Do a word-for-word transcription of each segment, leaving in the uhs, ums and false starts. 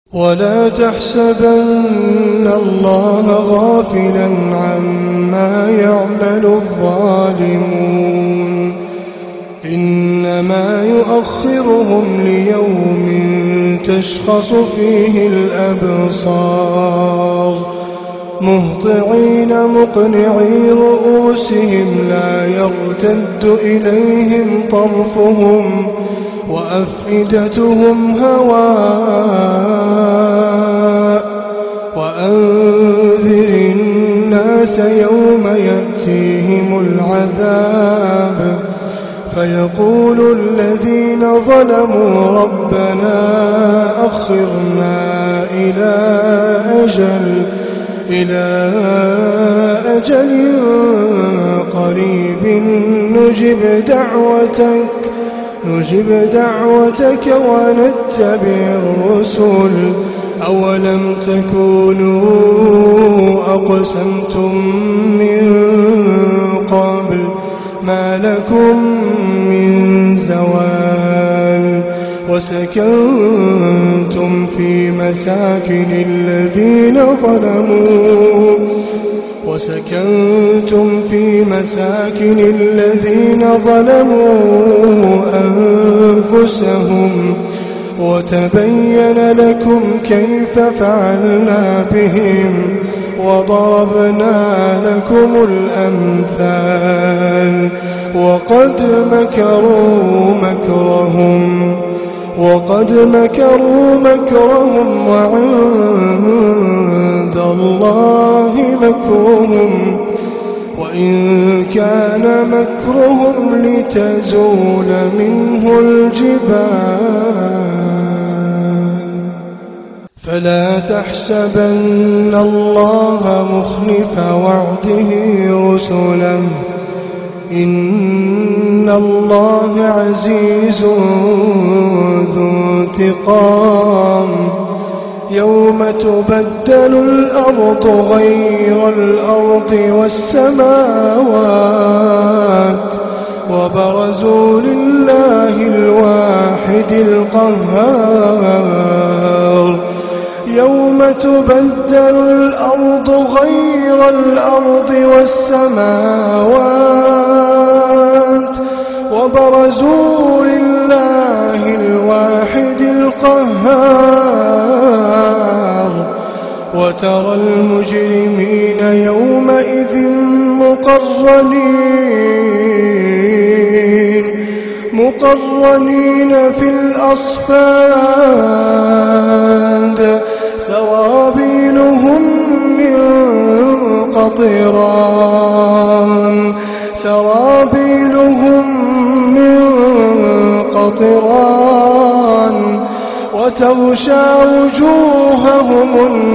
ولا تحسبن الله غافلا عما يعمل الظالمون إنما يؤخرهم ليوم تشخص فيه الأبصار مهطعين مقنعي رؤوسهم لا يرتد إليهم طرفهم وأفئدتهم هواء وأنذر الناس يوم يأتيهم العذاب فيقول الذين ظلموا ربنا أخرنا إلى أجل إلى أجل قريب نجب دعوتك نجب دعوتك ونتبع الرسل أولم تكونوا أقسمتم من قبل ما لكم من زوال وسكنتم في مساكن الذين ظلموا وسكنتم في مساكن الذين ظلموا أنفسهم وتبين لكم كيف فعلنا بهم وضربنا لكم الأمثال وقد مكروا مكرهم وقد مكروا مكرهم وعند الله مكرهم وإن كان مكرهم لتزول منه الجبال فلا تحسبن الله مخلف وعده رسله إن الله عزيز ذو انتقام يوم تبدل الأرض غير الأرض والسماوات وبرزوا لله الواحد القهار يوم تبدل الأرض غير الأرض والسماوات وبرزوا لله الواحد القهار وترى المجرمين يومئذ مقرنين مقرنين في الأصفاد سرابيلهم من قطران سرابيلهم من قطران وتغشى وجوههم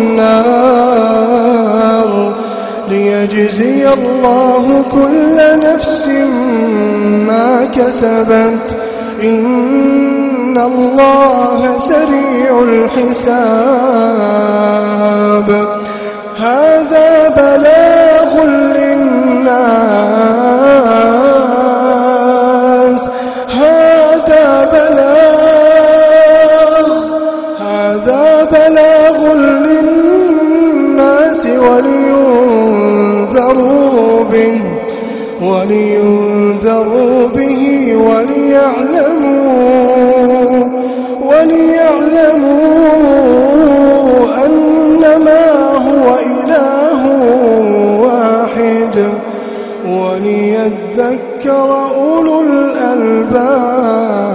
النار ليجزي الله كل نفس ما كسبت إن الله سريع الحساب هذا بلاغ للناس هذا بلاغ هذا بلاغ للناس ولينذروا به ولينذروا به وليعلموا وليعلموا أنما هو إله واحد وليذكر أولو الألباب.